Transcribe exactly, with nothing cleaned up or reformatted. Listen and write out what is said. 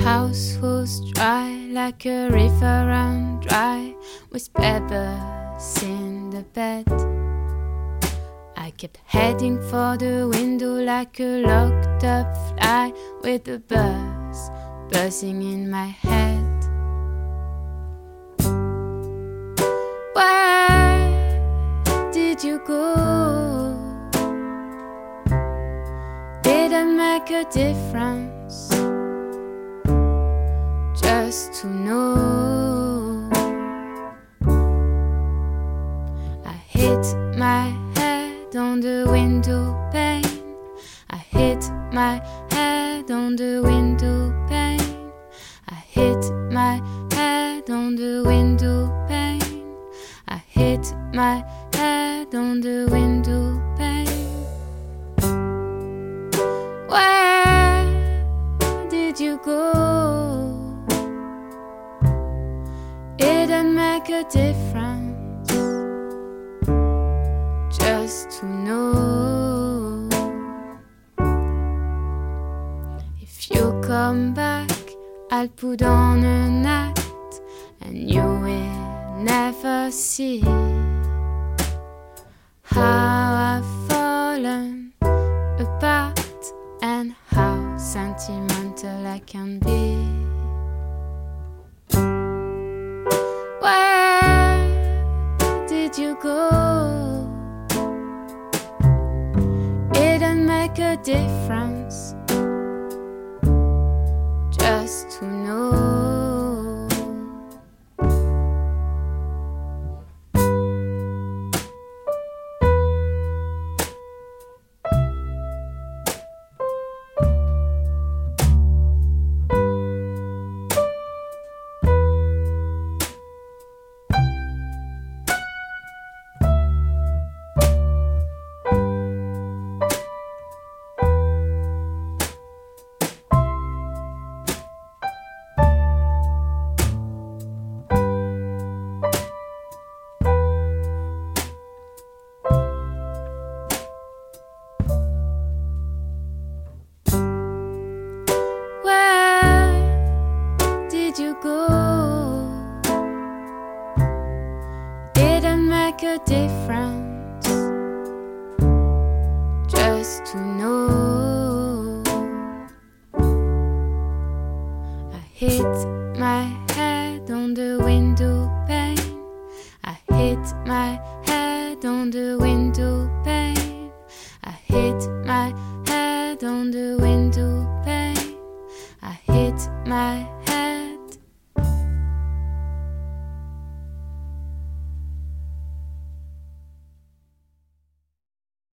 house was dry like a river run dry, with pebbles in the bed. I kept heading for the window like a locked up fly, with the buzz buzzing in my head. Where did you go? Didn't make a difference, just to know. I hit my head on the window pane. I hit my head on the window pane. I hit my head on the window pane. I hit my head on the window pane. Where did you go? It didn't make a difference, just to know. If you come back, I'll put on an act, and you will never see how I've fallen apart and how sentimental I can be. Where did you go? It didn't make a difference, just to know. You go, didn't make a difference, just to know. I hit my head on the window pane. I hit my head on the window pane. I hit my head on the window pane. I hit my